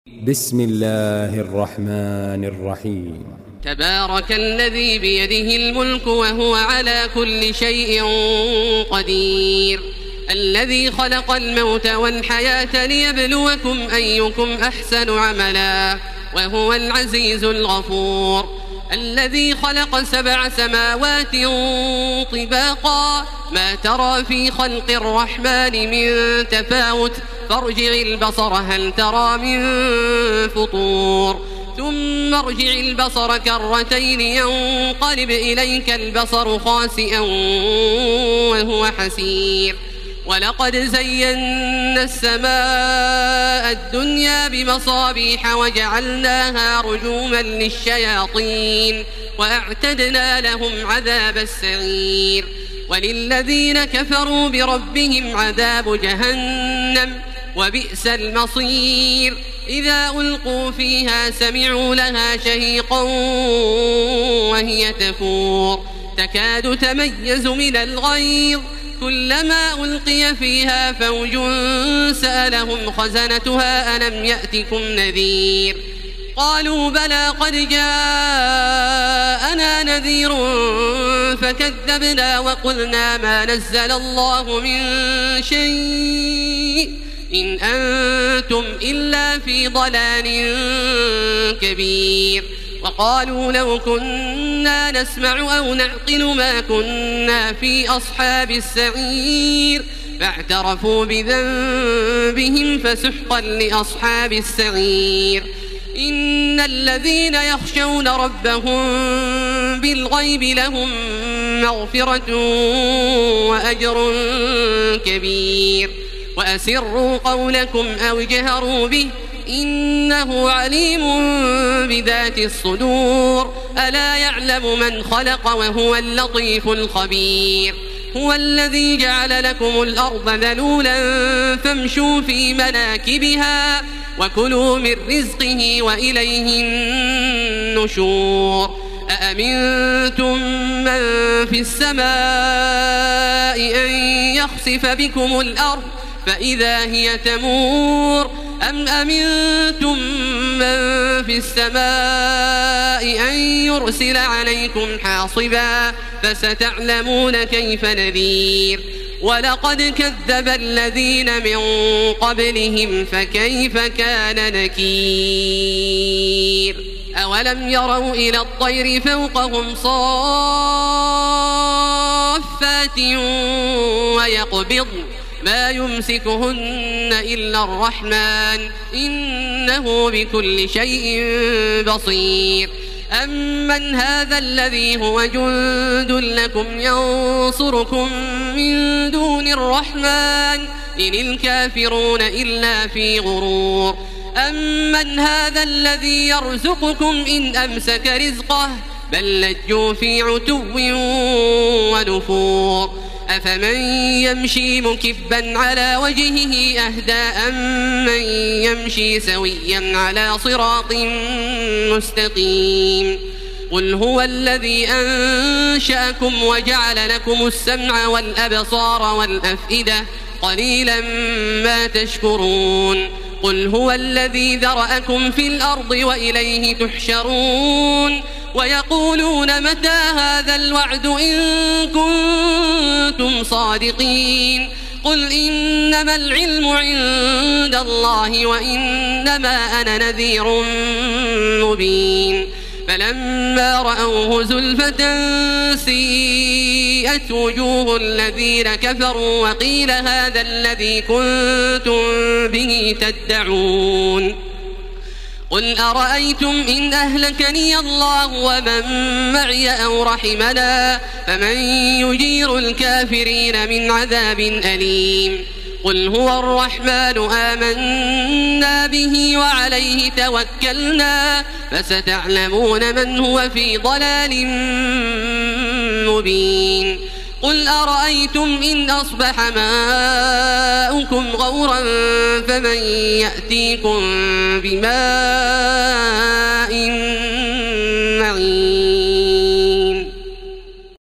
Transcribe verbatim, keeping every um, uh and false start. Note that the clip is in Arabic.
بسم الله الرحمن الرحيم. تبارك الذي بيده الملك وهو على كل شيء قدير، الذي خلق الموت والحياة ليبلوكم أيكم أحسن عملا وهو العزيز الغفور، الذي خلق سبع سماوات طباقا ما ترى في خلق الرحمن من تفاوت فارجع البصر هل ترى من فطور ثم ارجع البصر كرتين ينقلب إليك البصر خاسئا وهو حسير، ولقد زينا السماء الدنيا بمصابيح وجعلناها رجوما للشياطين وأعتدنا لهم عذاب السعير، وللذين كفروا بربهم عذاب جهنم وبئس المصير، إذا ألقوا فيها سمعوا لها شهيقا وهي تفور تكاد تميز من الغيظ، كلما ألقي فيها فوج سألهم خزنتها ألم يأتكم نذير، قالوا بلى قد جاءنا نذير فكذبنا وقلنا ما نزل الله من شيء إن أنتم إلا في ضلال كبير، وقالوا لو كنا نسمع أو نعقل ما كنا في أصحاب السعير، فاعترفوا بذنبهم فسحقا لأصحاب السعير، إن الذين يخشون ربهم بالغيب لهم مغفرة وأجر كبير، وأسروا قولكم أو اجهروا به إنه عليم بذات الصدور، ألا يعلم من خلق وهو اللطيف الخبير، هو الذي جعل لكم الأرض ذلولا فامشوا في مناكبها وكلوا من رزقه وإليه النشور، أأمنتم من في السماء أن يخسف بكم الأرض فإذا هي تمور، أم أمنتم من في السماء أن يرسل عليكم حاصبا فستعلمون كيف نذير، ولقد كذب الذين من قبلهم فكيف كان نكير، أولم يروا إلى الطير فوقهم صافات ويقبضن ما يمسكهن إلا الرحمن إنه بكل شيء بصير، أمن هذا الذي هو جند لكم ينصركم من دون الرحمن إن الكافرون إلا في غرور، أمن هذا الذي يرزقكم إن أمسك رزقه بل لجوا في عتو ونفور، أفمن يمشي مكبا على وجهه أهدى أمن يمشي سويا على صراط مستقيم، قل هو الذي أنشأكم وجعل لكم السمع والأبصار والأفئدة قليلا ما تشكرون، قل هو الذي ذرأكم في الأرض وإليه تحشرون، ويقولون متى هذا الوعد إن كنتم صادقين، قل إنما العلم عند الله وإنما أنا نذير مبين، فلما رأوه زلفة سيئت وجوه الذين كفروا وقيل هذا الذي كنتم به تدعون، قل أرأيتم إن أهلكني الله ومن معي أو رحمنا فمن يجير الكافرين من عذاب أليم، قل هو الرحمن آمنا به وعليه توكلنا فستعلمون من هو في ضلال مبين، قل أرأيتم إن أصبح ماؤكم غورا فمن يأتيكم بماء